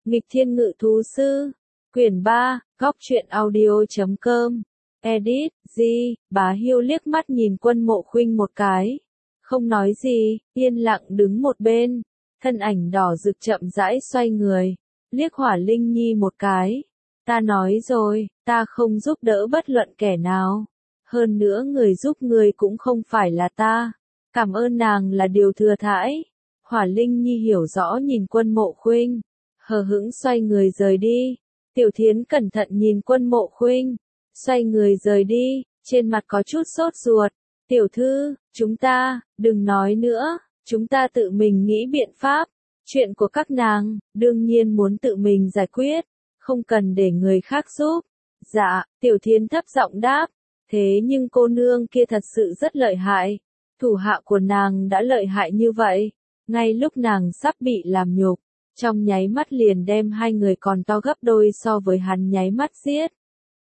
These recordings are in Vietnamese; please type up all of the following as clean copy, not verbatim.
Nghịch Thiên Ngự Thú Sư, quyển 3, góc truyện audio.com, edit, G, Bá Hiêu liếc mắt nhìn Quân Mộ Khuynh một cái. Không nói gì, yên lặng đứng một bên, thân ảnh đỏ rực chậm rãi xoay người, liếc Hỏa Linh Nhi một cái. Ta nói rồi, ta không giúp đỡ bất luận kẻ nào. Hơn nữa người giúp người cũng không phải là ta. Cảm ơn nàng là điều thừa thãi. Hỏa Linh Nhi hiểu rõ nhìn Quân Mộ Khuynh, hờ hững xoay người rời đi. Tiểu Thiến cẩn thận nhìn Quân Mộ Khuynh, xoay người rời đi, trên mặt có chút sốt ruột. Tiểu thư, chúng ta, đừng nói nữa, chúng ta tự mình nghĩ biện pháp. Chuyện của các nàng, đương nhiên muốn tự mình giải quyết, không cần để người khác giúp. Dạ, Tiểu Thiến thấp giọng đáp, thế nhưng cô nương kia thật sự rất lợi hại. Thủ hạ của nàng đã lợi hại như vậy, ngay lúc nàng sắp bị làm nhục, trong nháy mắt liền đem hai người còn to gấp đôi so với hắn nháy mắt giết.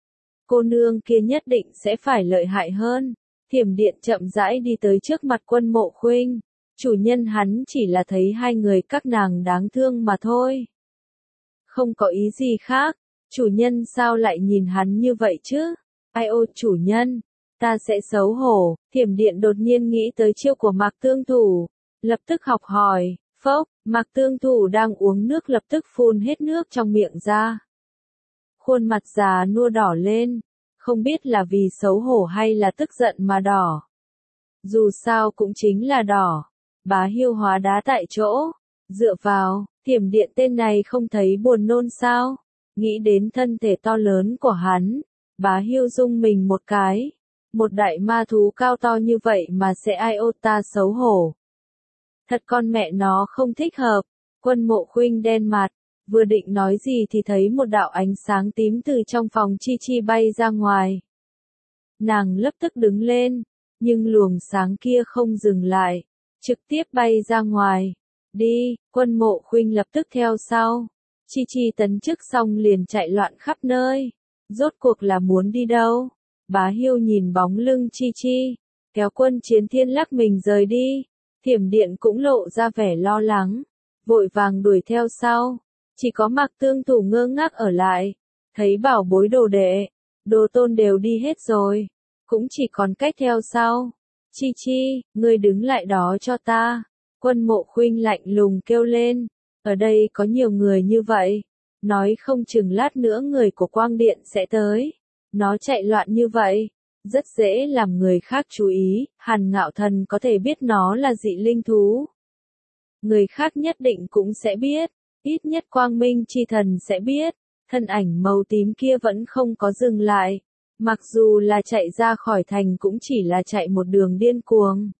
Cô nương kia nhất định sẽ phải lợi hại hơn. Thiểm Điện chậm rãi đi tới trước mặt Quân Mộ Khuynh. Chủ nhân hắn chỉ là thấy hai người các nàng đáng thương mà thôi. Không có ý gì khác, chủ nhân sao lại nhìn hắn như vậy chứ? Ai ô chủ nhân, ta sẽ xấu hổ. Thiểm Điện đột nhiên nghĩ tới chiêu của Mạc Tương Thủ, lập tức học hỏi. Phốc, Mạc Tương Thủ đang uống nước lập tức phun hết nước trong miệng ra. Khuôn mặt già nua đỏ lên, không biết là vì xấu hổ hay là tức giận mà đỏ. Dù sao cũng chính là đỏ. Bá Hiêu hóa đá tại chỗ, dựa vào, Thiểm Điện tên này không thấy buồn nôn sao? Nghĩ đến thân thể to lớn của hắn, Bá Hiêu rung mình một cái. Một đại ma thú cao to như vậy mà sẽ ai ô ta xấu hổ. Thật con mẹ nó không thích hợp. Quân Mộ Khuynh đen mặt, vừa định nói gì thì thấy một đạo ánh sáng tím từ trong phòng Chi Chi bay ra ngoài. Nàng lập tức đứng lên, nhưng luồng sáng kia không dừng lại, trực tiếp bay ra ngoài. Đi, Quân Mộ Khuynh lập tức theo sau. Chi Chi tấn chức xong liền chạy loạn khắp nơi. Rốt cuộc là muốn đi đâu? Bá Hiêu nhìn bóng lưng Chi Chi, kéo Quân Chiến Thiên lắc mình rời đi. Thiểm Điện cũng lộ ra vẻ lo lắng, vội vàng đuổi theo sau. Chỉ có Mạc Tương Thủ ngơ ngác ở lại, thấy bảo bối đồ đệ, đồ tôn đều đi hết rồi, cũng chỉ còn cách theo sau. Chi Chi, ngươi đứng lại đó cho ta. Quân Mộ Khuynh lạnh lùng kêu lên, ở đây có nhiều người như vậy, nói không chừng lát nữa người của Quang Điện sẽ tới. Nó chạy loạn như vậy, rất dễ làm người khác chú ý. Hàn Ngạo Thần có thể biết nó là dị linh thú, người khác nhất định cũng sẽ biết, ít nhất Quang Minh Chi Thần sẽ biết. Thân ảnh màu tím kia vẫn không có dừng lại, mặc dù là chạy ra khỏi thành cũng chỉ là chạy một đường điên cuồng,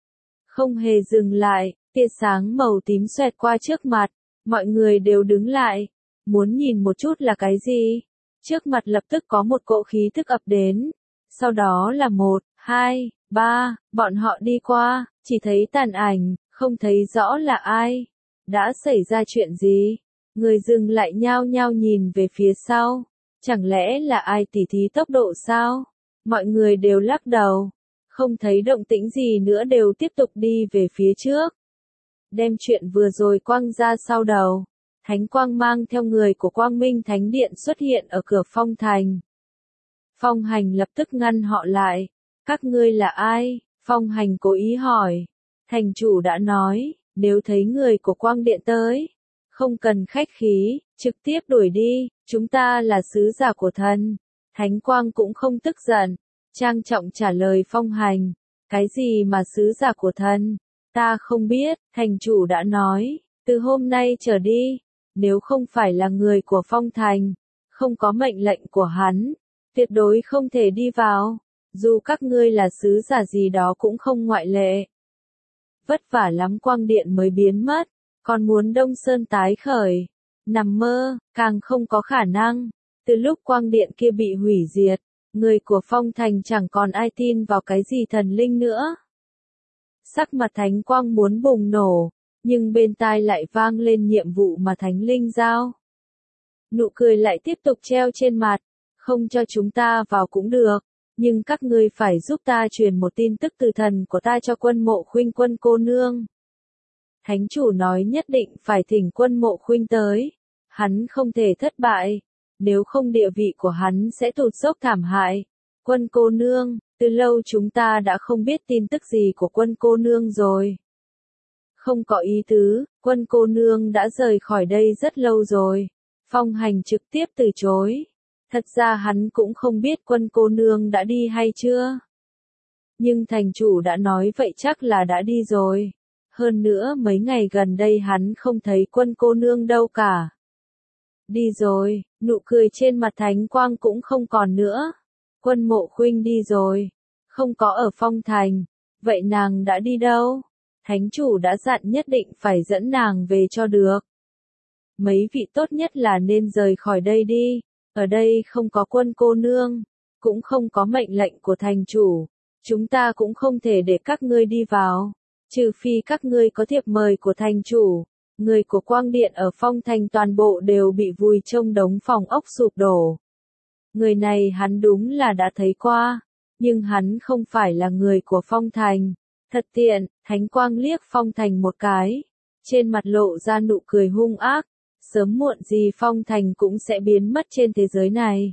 không hề dừng lại. Tia sáng màu tím xoẹt qua trước mặt, mọi người đều đứng lại, muốn nhìn một chút là cái gì. Trước mặt lập tức có một cỗ khí tức ập đến, sau đó là 1, 2, 3, bọn họ đi qua, chỉ thấy tàn ảnh, không thấy rõ là ai. Đã xảy ra chuyện gì? Người dừng lại nhao nhao nhìn về phía sau, chẳng lẽ là ai tỉ thí tốc độ sao? Mọi người đều lắc đầu, không thấy động tĩnh gì nữa đều tiếp tục đi về phía trước. Đem chuyện vừa rồi quăng ra sau đầu. Thánh Quang mang theo người của Quang Minh Thánh Điện xuất hiện ở cửa Phong Thành. Phong Hành lập tức ngăn họ lại. Các ngươi là ai? Phong Hành cố ý hỏi. Thành chủ đã nói, nếu thấy người của Quang Điện tới, không cần khách khí, trực tiếp đuổi đi, chúng ta là sứ giả của thần. Thánh Quang cũng không tức giận, trang trọng trả lời Phong Hành. Cái gì mà sứ giả của thần? Ta không biết, thành chủ đã nói, từ hôm nay trở đi, nếu không phải là người của Phong Thành, không có mệnh lệnh của hắn, tuyệt đối không thể đi vào, dù các ngươi là sứ giả gì đó cũng không ngoại lệ. Vất vả lắm Quang Điện mới biến mất, còn muốn Đông Sơn tái khởi, nằm mơ, càng không có khả năng. Từ lúc Quang Điện kia bị hủy diệt, người của Phong Thành chẳng còn ai tin vào cái gì thần linh nữa. Sắc mặt Thánh Quang muốn bùng nổ, nhưng bên tai lại vang lên nhiệm vụ mà Thánh Linh giao. Nụ cười lại tiếp tục treo trên mặt, không cho chúng ta vào cũng được, nhưng các ngươi phải giúp ta truyền một tin tức từ thần của ta cho Quân Mộ Khuynh Quân cô nương. Thánh chủ nói nhất định phải thỉnh Quân Mộ Khuynh tới. Hắn không thể thất bại, nếu không địa vị của hắn sẽ tụt dốc thảm hại. Quân cô nương, từ lâu chúng ta đã không biết tin tức gì của quân cô nương rồi. Không có ý tứ, quân cô nương đã rời khỏi đây rất lâu rồi. Phong Hành trực tiếp từ chối. Thật ra hắn cũng không biết quân cô nương đã đi hay chưa. Nhưng thành chủ đã nói vậy chắc là đã đi rồi. Hơn nữa mấy ngày gần đây hắn không thấy quân cô nương đâu cả. Đi rồi, nụ cười trên mặt Thánh Quang cũng không còn nữa. Quân Mộ Khuynh đi rồi, không có ở Phong Thành. Vậy nàng đã đi đâu? Thánh chủ đã dặn nhất định phải dẫn nàng về cho được. Mấy vị tốt nhất là nên rời khỏi đây đi. Ở đây không có quân cô nương, cũng không có mệnh lệnh của thành chủ. Chúng ta cũng không thể để các ngươi đi vào, trừ phi các ngươi có thiệp mời của thành chủ. Người của Quang Điện ở Phong Thành toàn bộ đều bị vùi trong đống phòng ốc sụp đổ. Người này hắn đúng là đã thấy qua, nhưng hắn không phải là người của Phong Thành. Thật tiện, Thánh Quang liếc Phong Thành một cái, trên mặt lộ ra nụ cười hung ác. Sớm muộn gì Phong Thành cũng sẽ biến mất trên thế giới này.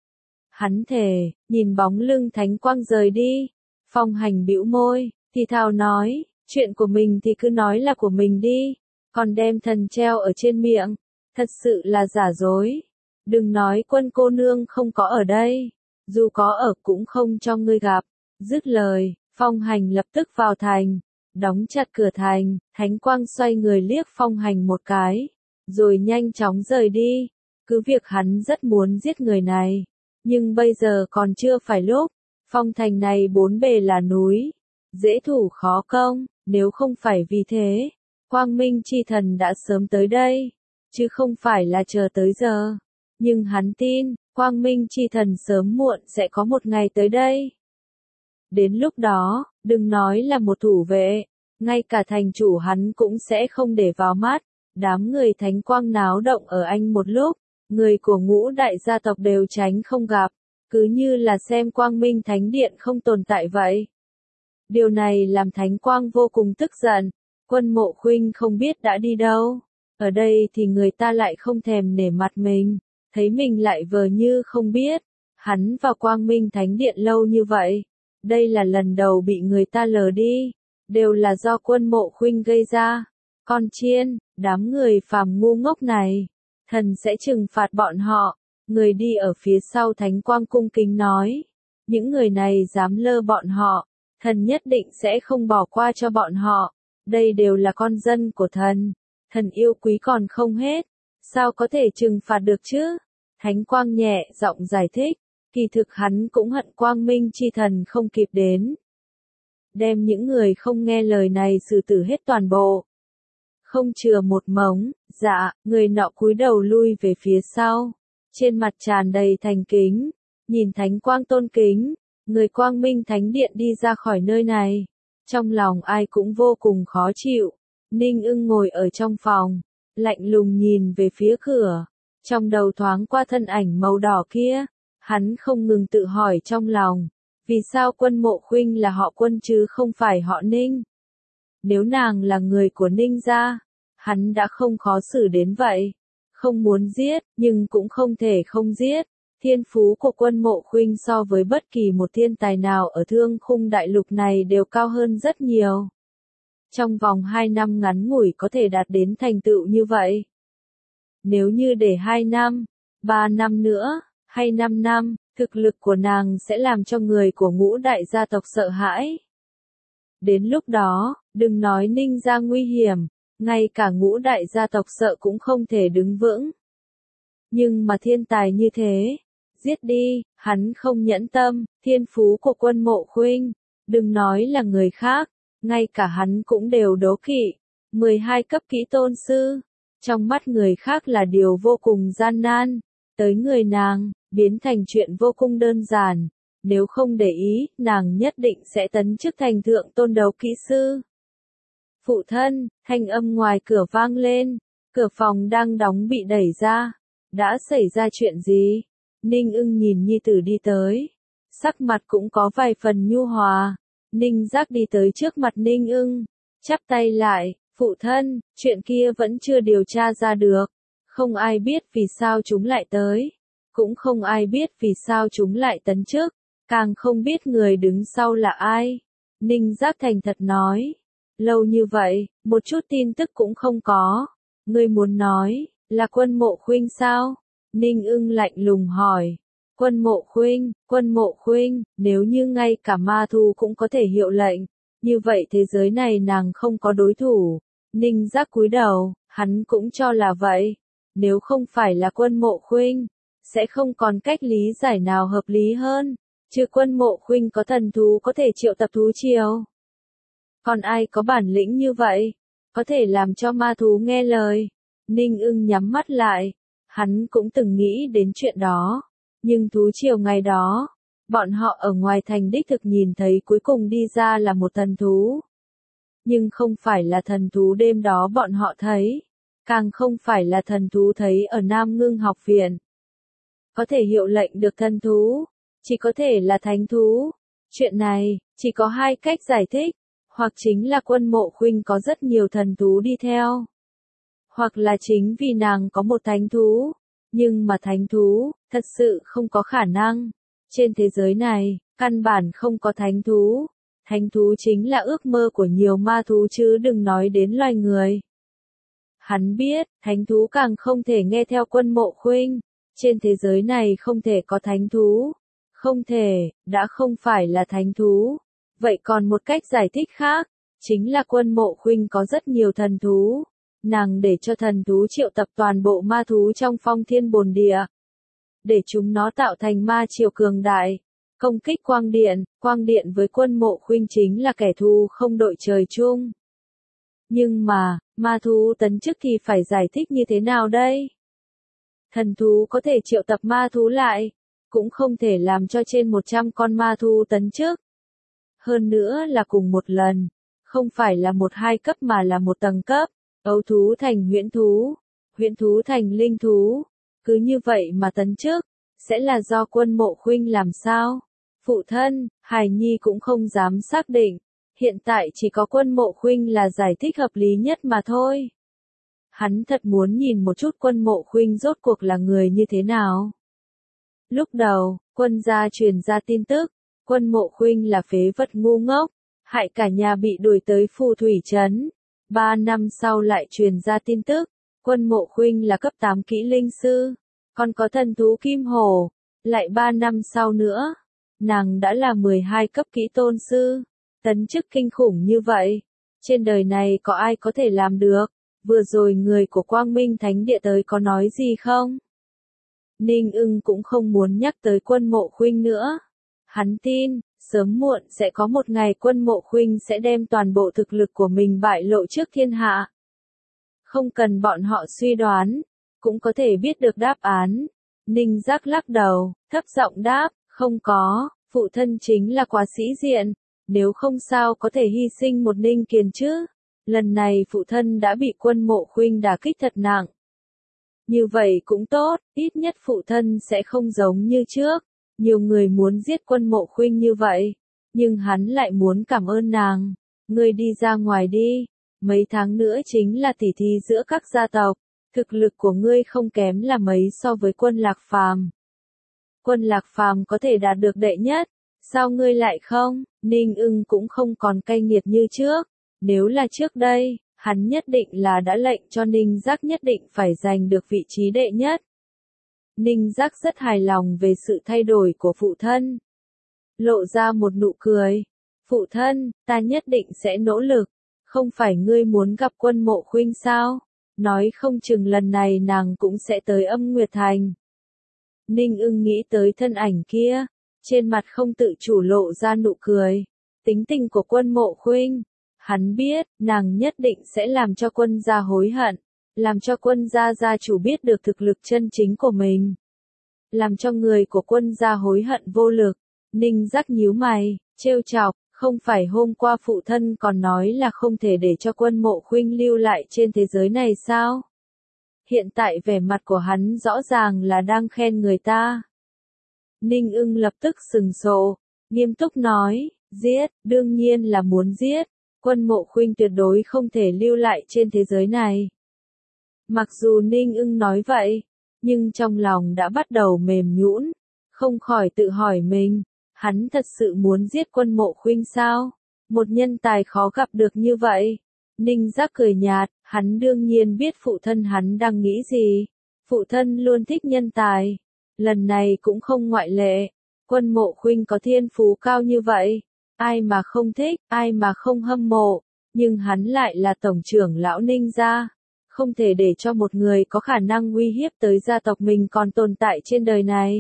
Hắn thề, nhìn bóng lưng Thánh Quang rời đi. Phong Hành bĩu môi, thì thào nói, chuyện của mình thì cứ nói là của mình đi, còn đem thần treo ở trên miệng, thật sự là giả dối. Đừng nói quân cô nương không có ở đây, dù có ở cũng không cho ngươi gặp. Dứt lời, Phong Hành lập tức vào thành, đóng chặt cửa thành. Thánh Quang xoay người liếc Phong Hành một cái, rồi nhanh chóng rời đi. Cứ việc hắn rất muốn giết người này, nhưng bây giờ còn chưa phải lúc. Phong Thành này bốn bề là núi, dễ thủ khó công. Nếu không phải vì thế, Quang Minh Chi Thần đã sớm tới đây, chứ không phải là chờ tới giờ. Nhưng hắn tin, Quang Minh Chi Thần sớm muộn sẽ có một ngày tới đây. Đến lúc đó, đừng nói là một thủ vệ, ngay cả thành chủ hắn cũng sẽ không để vào mắt. Đám người Thánh Quang náo động ở Anh một lúc, người của ngũ đại gia tộc đều tránh không gặp, cứ như là xem Quang Minh Thánh Điện không tồn tại vậy. Điều này làm Thánh Quang vô cùng tức giận. Quân Mộ Khuynh không biết đã đi đâu. Ở đây thì người ta lại không thèm nể mặt mình, thấy mình lại vờ như không biết. Hắn vào Quang Minh Thánh Điện lâu như vậy, đây là lần đầu bị người ta lờ đi, đều là do Quân Mộ Khuynh gây ra. Con chiên, đám người phàm ngu ngốc này, thần sẽ trừng phạt bọn họ. Người đi ở phía sau Thánh Quang cung kính nói, những người này dám lơ bọn họ, thần nhất định sẽ không bỏ qua cho bọn họ. Đây đều là con dân của thần, thần yêu quý còn không hết, sao có thể trừng phạt được chứ? Thánh Quang nhẹ giọng giải thích, kỳ thực hắn cũng hận Quang Minh Chi Thần không kịp đến. Đem những người không nghe lời này xử tử hết toàn bộ. Không chừa một mống. Dạ, người nọ cúi đầu lui về phía sau, trên mặt tràn đầy thành kính, nhìn Thánh Quang tôn kính. Người Quang Minh Thánh Điện đi ra khỏi nơi này, trong lòng ai cũng vô cùng khó chịu. Ninh Ưng ngồi ở trong phòng, lạnh lùng nhìn về phía cửa, trong đầu thoáng qua thân ảnh màu đỏ kia. Hắn không ngừng tự hỏi trong lòng, vì sao Quân Mộ Khuynh là họ Quân chứ không phải họ Ninh? Nếu nàng là người của Ninh gia, hắn đã không khó xử đến vậy. Không muốn giết, nhưng cũng không thể không giết. Thiên phú của Quân Mộ Khuynh so với bất kỳ một thiên tài nào ở Thương Khung Đại Lục này đều cao hơn rất nhiều. Trong vòng 2 năm ngắn ngủi có thể đạt đến thành tựu như vậy. Nếu như để 2 năm, 3 năm nữa, hay 5 năm, thực lực của nàng sẽ làm cho người của ngũ đại gia tộc sợ hãi. Đến lúc đó, đừng nói Ninh gia nguy hiểm, ngay cả ngũ đại gia tộc sợ cũng không thể đứng vững. Nhưng mà thiên tài như thế, giết đi, hắn không nhẫn tâm. Thiên phú của Quân Mộ Khuynh, đừng nói là người khác, ngay cả hắn cũng đều đố kỵ. 12 cấp kỹ tôn sư, trong mắt người khác là điều vô cùng gian nan, tới người nàng, biến thành chuyện vô cùng đơn giản. Nếu không để ý, nàng nhất định sẽ tấn chức thành thượng tôn đấu kỹ sư. Phụ thân, thanh âm ngoài cửa vang lên, cửa phòng đang đóng bị đẩy ra. Đã xảy ra chuyện gì? Ninh Ưng nhìn nhi tử đi tới, sắc mặt cũng có vài phần nhu hòa. Ninh Giác đi tới trước mặt Ninh Ưng, chắp tay lại, phụ thân, chuyện kia vẫn chưa điều tra ra được, Không ai biết vì sao chúng lại tới. Cũng không ai biết vì sao chúng lại tấn chức. Càng không biết người đứng sau là ai. Ninh Giác thành thật nói. Lâu như vậy, một chút tin tức cũng không có. Ngươi muốn nói, là Quân Mộ Khuynh sao? Ninh Ưng lạnh lùng hỏi. Quân Mộ Khuynh, nếu như ngay cả ma thú cũng có thể hiệu lệnh, như vậy thế giới này nàng không có đối thủ. Ninh Giác cúi đầu, hắn cũng cho là vậy. Nếu không phải là Quân Mộ Khuynh, sẽ không còn cách lý giải nào hợp lý hơn. Chứ Quân Mộ Khuynh có thần thú có thể triệu tập thú triều. Còn ai có bản lĩnh như vậy? Có thể làm cho ma thú nghe lời. Ninh Ưng nhắm mắt lại. Hắn cũng từng nghĩ đến chuyện đó. Nhưng thú triều ngày đó, bọn họ ở ngoài thành đích thực nhìn thấy cuối cùng đi ra là một thần thú. Nhưng không phải là thần thú đêm đó bọn họ thấy. Càng không phải là thần thú thấy ở Nam Ngưng học viện. Có thể hiệu lệnh được thần thú. Chỉ có thể là thánh thú. Chuyện này, chỉ có hai cách giải thích. Hoặc chính là Quân Mộ Khuynh có rất nhiều thần thú đi theo. Hoặc là chính vì nàng có một thánh thú. Nhưng mà thánh thú, thật sự không có khả năng. Trên thế giới này, căn bản không có thánh thú. Thánh thú chính là ước mơ của nhiều ma thú chứ đừng nói đến loài người. Hắn biết, thánh thú càng không thể nghe theo Quân Mộ Khuynh. Trên thế giới này không thể có thánh thú. Không thể, đã không phải là thánh thú. Vậy còn một cách giải thích khác, chính là Quân Mộ Khuynh có rất nhiều thần thú. Nàng để cho thần thú triệu tập toàn bộ ma thú trong Phong Thiên Bồn Địa. Để chúng nó tạo thành ma triều cường đại. Công kích Quang Điện với Quân Mộ Khuynh chính là kẻ thù không đội trời chung. Nhưng mà, ma thú tấn chức thì phải giải thích như thế nào đây? Thần thú có thể triệu tập ma thú lại, cũng không thể làm cho trên 100 con ma thú tấn chức. Hơn nữa là cùng một lần, không phải là 1-2 cấp mà là một tầng cấp, ấu thú thành huyễn thú thành linh thú. Cứ như vậy mà tấn chức, sẽ là do Quân Mộ Khuynh làm sao? Phụ thân, Hải Nhi cũng không dám xác định, hiện tại chỉ có Quân Mộ Khuynh là giải thích hợp lý nhất mà thôi. Hắn thật muốn nhìn một chút Quân Mộ Khuynh rốt cuộc là người như thế nào. Lúc đầu, quân gia truyền ra tin tức, Quân Mộ Khuynh là phế vật ngu ngốc, hại cả nhà bị đuổi tới Phù Thủy Trấn. 3 năm sau lại truyền ra tin tức, Quân Mộ Khuynh là cấp 8 kỹ linh sư, còn có thần thú kim hổ. Lại 3 năm sau nữa, nàng đã là 12 cấp kỹ tôn sư, tấn chức kinh khủng như vậy. Trên đời này có ai có thể làm được? Vừa rồi người của Quang Minh Thánh Địa tới có nói gì không? Ninh Ưng cũng không muốn nhắc tới Quân Mộ Khuynh nữa. Hắn tin, sớm muộn sẽ có một ngày Quân Mộ Khuynh sẽ đem toàn bộ thực lực của mình bại lộ trước thiên hạ. Không cần bọn họ suy đoán, cũng có thể biết được đáp án. Ninh Giác lắc đầu, thấp giọng đáp, không có, phụ thân chính là quá sĩ diện, nếu không sao có thể hy sinh một Ninh Kiền chứ. Lần này phụ thân đã bị Quân Mộ Khuynh đả kích thật nặng. Như vậy cũng tốt, ít nhất phụ thân sẽ không giống như trước. Nhiều người muốn giết Quân Mộ Khuynh như vậy, nhưng hắn lại muốn cảm ơn nàng. Ngươi đi ra ngoài đi, mấy tháng nữa chính là tỉ thí giữa các gia tộc. Thực lực của ngươi không kém là mấy so với Quân Lạc Phàm. Quân Lạc Phàm có thể đạt được đệ nhất, sao ngươi lại không? Ninh Ưng cũng không còn cay nghiệt như trước. Nếu là trước đây, hắn nhất định là đã lệnh cho Ninh Giác nhất định phải giành được vị trí đệ nhất. Ninh Giác rất hài lòng về sự thay đổi của phụ thân. Lộ ra một nụ cười. Phụ thân, ta nhất định sẽ nỗ lực. Không phải ngươi muốn gặp Quân Mộ Khuynh sao? Nói không chừng lần này nàng cũng sẽ tới Âm Nguyệt Thành. Ninh Ưng nghĩ tới thân ảnh kia. Trên mặt không tự chủ lộ ra nụ cười. Tính tình của Quân Mộ Khuynh. Hắn biết, nàng nhất định sẽ làm cho Quân gia hối hận. Làm cho Quân gia gia chủ biết được thực lực chân chính của mình. Làm cho người của Quân gia hối hận vô lực. Ninh Giác nhíu mày, trêu chọc, không phải hôm qua phụ thân còn nói là không thể để cho Quân Mộ Khuynh lưu lại trên thế giới này sao? Hiện tại vẻ mặt của hắn rõ ràng là đang khen người ta. Ninh Ưng lập tức sừng sộ, nghiêm túc nói, giết, đương nhiên là muốn giết. Quân Mộ Khuynh tuyệt đối không thể lưu lại trên thế giới này. Mặc dù Ninh ưng nói vậy, nhưng trong lòng đã bắt đầu mềm nhũn, không khỏi tự hỏi mình, hắn thật sự muốn giết Quân Mộ Khuynh sao? Một nhân tài khó gặp được như vậy. Ninh Giác cười nhạt, hắn đương nhiên biết phụ thân hắn đang nghĩ gì. Phụ thân luôn thích nhân tài. Lần này cũng không ngoại lệ. Quân Mộ Khuynh có thiên phú cao như vậy. Ai mà không thích, ai mà không hâm mộ. Nhưng hắn lại là tổng trưởng lão Ninh gia. Không thể để cho một người có khả năng uy hiếp tới gia tộc mình còn tồn tại trên đời này.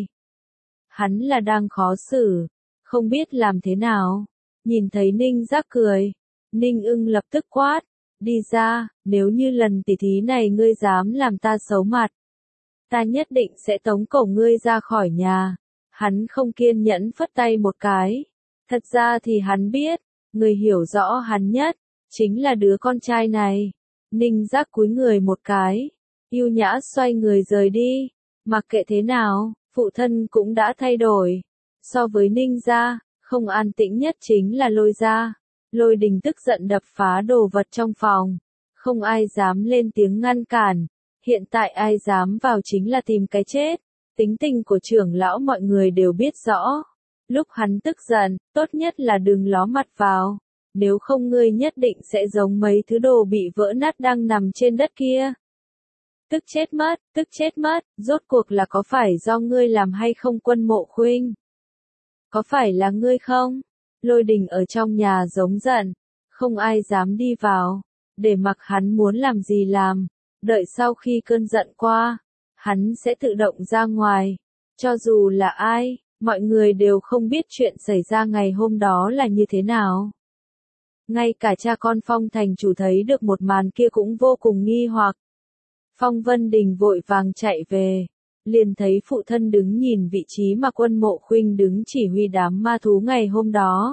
Hắn là đang khó xử. Không biết làm thế nào. Nhìn thấy Ninh Giác cười. Ninh ưng lập tức quát. Đi ra, nếu như lần tỉ thí này ngươi dám làm ta xấu mặt. Ta nhất định sẽ tống cổ ngươi ra khỏi nhà. Hắn không kiên nhẫn phất tay một cái. Thật ra thì hắn biết, người hiểu rõ hắn nhất, chính là đứa con trai này. Ninh Giác cúi người một cái, yêu nhã xoay người rời đi. Mặc kệ thế nào, phụ thân cũng đã thay đổi. So với Ninh gia, không an tĩnh nhất chính là Lôi gia. Lôi Đình tức giận đập phá đồ vật trong phòng. Không ai dám lên tiếng ngăn cản. Hiện tại ai dám vào chính là tìm cái chết. Tính tình của trưởng lão mọi người đều biết rõ. Lúc hắn tức giận, tốt nhất là đừng ló mặt vào. Nếu không ngươi nhất định sẽ giống mấy thứ đồ bị vỡ nát đang nằm trên đất kia. Tức chết mất, rốt cuộc là có phải do ngươi làm hay không Quân Mộ Khuynh? Có phải là ngươi không? Lôi Đình ở trong nhà giống giận, không ai dám đi vào, để mặc hắn muốn làm gì làm, đợi sau khi cơn giận qua, hắn sẽ tự động ra ngoài. Cho dù là ai, mọi người đều không biết chuyện xảy ra ngày hôm đó là như thế nào. Ngay cả cha con Phong thành chủ thấy được một màn kia cũng vô cùng nghi hoặc. Phong Vân Đình vội vàng chạy về, liền thấy phụ thân đứng nhìn vị trí mà Quân Mộ Khuynh đứng chỉ huy đám ma thú ngày hôm đó.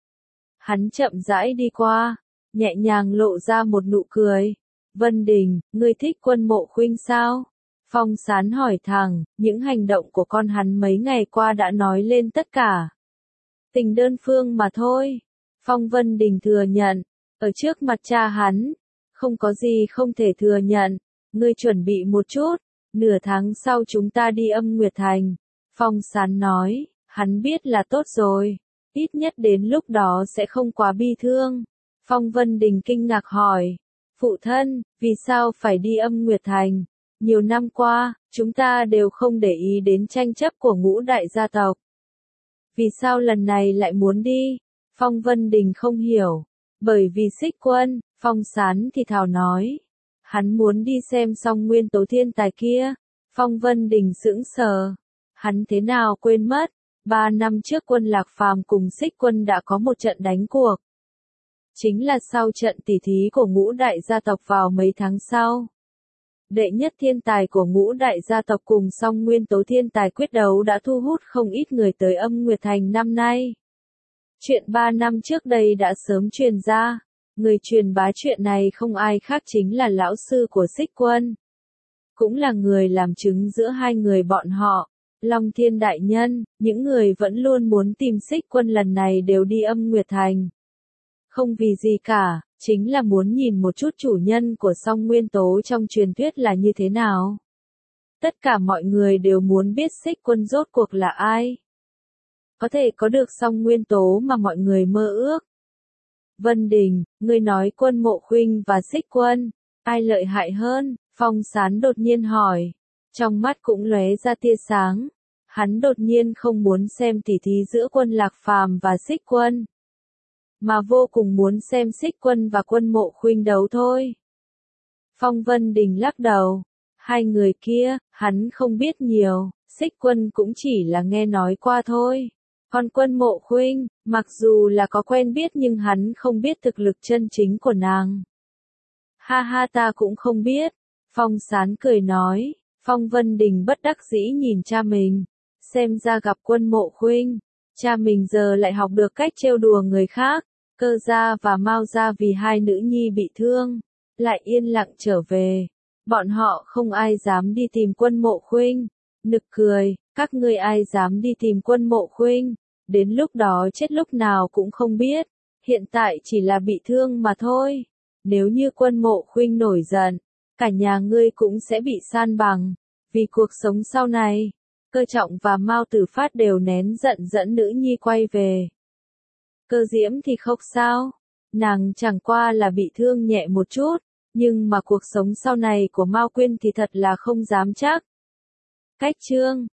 Hắn chậm rãi đi qua, nhẹ nhàng lộ ra một nụ cười. Vân Đình, ngươi thích Quân Mộ Khuynh sao? Phong Sán hỏi thẳng, những hành động của con hắn mấy ngày qua đã nói lên tất cả. Tình đơn phương mà thôi. Phong Vân Đình thừa nhận, ở trước mặt cha hắn, không có gì không thể thừa nhận. Ngươi chuẩn bị một chút, nửa tháng sau chúng ta đi Âm Nguyệt Thành. Phong Sán nói, hắn biết là tốt rồi, ít nhất đến lúc đó sẽ không quá bi thương. Phong Vân Đình kinh ngạc hỏi, phụ thân, vì sao phải đi Âm Nguyệt Thành? Nhiều năm qua, chúng ta đều không để ý đến tranh chấp của ngũ đại gia tộc. Vì sao lần này lại muốn đi? Phong Vân Đình không hiểu. Bởi vì Xích Quân, Phong Sán thì thào nói. Hắn muốn đi xem xong nguyên tố thiên tài kia. Phong Vân Đình sững sờ. Hắn thế nào quên mất. 3 năm trước Quân Lạc Phàm cùng Xích Quân đã có một trận đánh cuộc. Chính là sau trận tỉ thí của ngũ đại gia tộc vào mấy tháng sau. Đệ nhất thiên tài của ngũ đại gia tộc cùng song nguyên tố thiên tài quyết đấu đã thu hút không ít người tới Âm Nguyệt Thành năm nay. Chuyện 3 năm trước đây đã sớm truyền ra. Người truyền bá chuyện này không ai khác chính là lão sư của Xích Quân. Cũng là người làm chứng giữa hai người bọn họ. Long Thiên Đại Nhân, những người vẫn luôn muốn tìm Xích Quân lần này đều đi Âm Nguyệt Thành. Không vì gì cả, chính là muốn nhìn một chút chủ nhân của song nguyên tố trong truyền thuyết là như thế nào. Tất cả mọi người đều muốn biết Xích Quân rốt cuộc là ai. Có thể có được song nguyên tố mà mọi người mơ ước. Vân Đình, ngươi nói Quân Mộ Khuynh và Xích Quân, ai lợi hại hơn? Phong Sán đột nhiên hỏi. Trong mắt cũng lóe ra tia sáng. Hắn đột nhiên không muốn xem tỉ thí giữa Quân Lạc Phàm và Xích Quân, mà vô cùng muốn xem Xích Quân và Quân Mộ Khuynh đấu thôi. Phong Vân Đình lắc đầu. Hai người kia, hắn không biết nhiều, Xích Quân cũng chỉ là nghe nói qua thôi. Còn Quân Mộ Khuynh, mặc dù là có quen biết nhưng hắn không biết thực lực chân chính của nàng. Ha ha, ta cũng không biết. Phong Sán cười nói. Phong Vân Đình bất đắc dĩ nhìn cha mình. Xem ra gặp Quân Mộ Khuynh, cha mình giờ lại học được cách trêu đùa người khác. Cơ gia và Mao gia vì hai nữ nhi bị thương, lại yên lặng trở về. Bọn họ không ai dám đi tìm Quân Mộ Khuynh. Nực cười, các ngươi ai dám đi tìm Quân Mộ Khuynh? Đến lúc đó chết lúc nào cũng không biết. Hiện tại chỉ là bị thương mà thôi. Nếu như Quân Mộ Khuynh nổi giận, cả nhà ngươi cũng sẽ bị san bằng, vì cuộc sống sau này. Cơ Trọng và Mao Tử Phát đều nén giận dẫn nữ nhi quay về. Cơ Diễm thì không sao, nàng chẳng qua là bị thương nhẹ một chút, nhưng mà cuộc sống sau này của Mao Quyên thì thật là không dám chắc. Cách chương